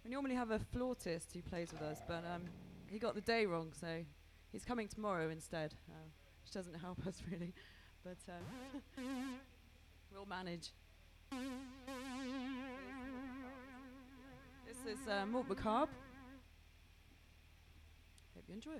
We normally have a flautist who plays with us, but he got the day wrong, so he's coming tomorrow instead, which doesn't help us really, but we'll manage. This is Mort Macabre. Hope you enjoy it.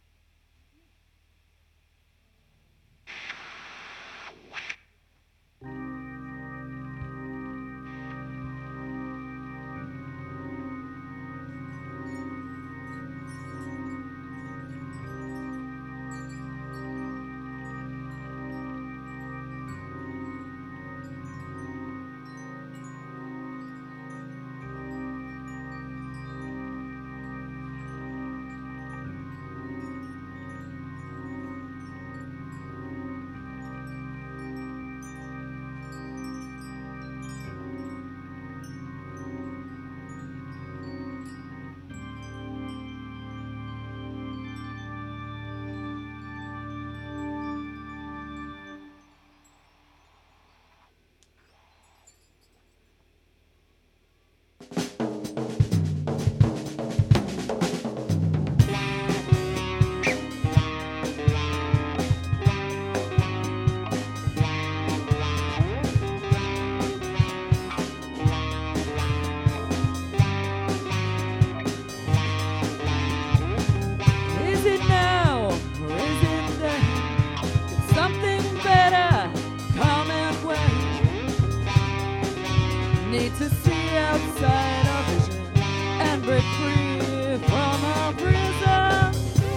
Need to see outside our vision and break free from our prison.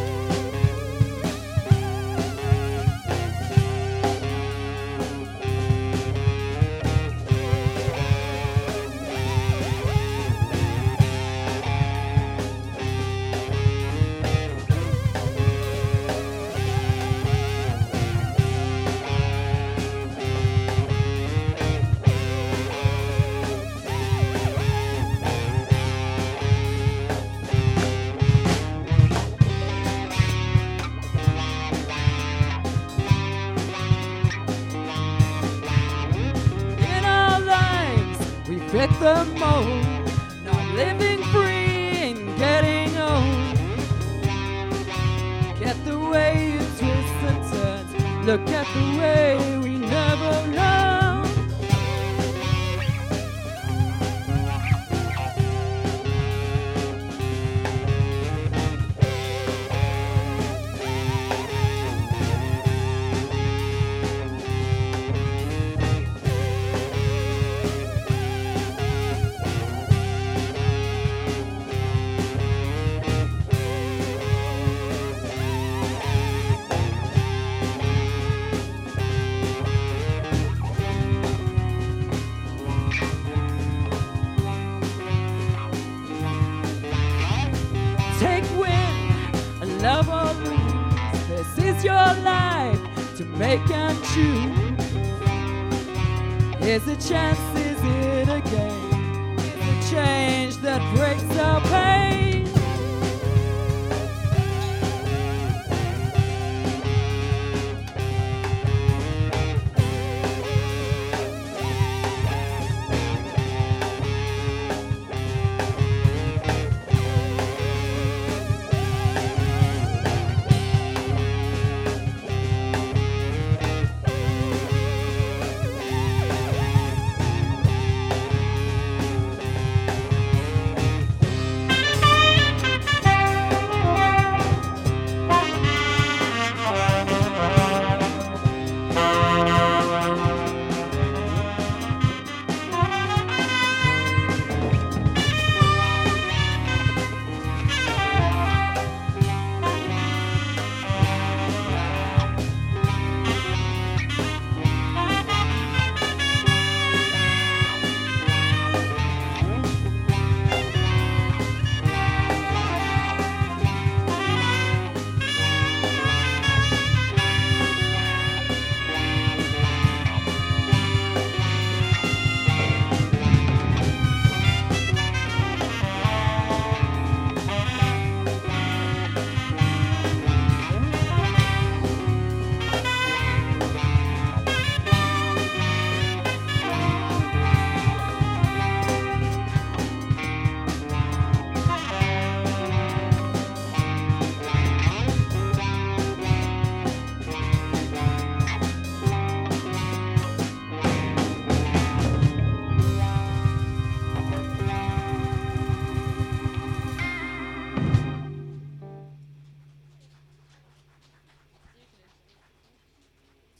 Fit the mold, not living free and getting old. Get the way you twist and turn, look at the way we never know. Love or lose, this is your life to make and choose. Is it chance, is it a game? Is it change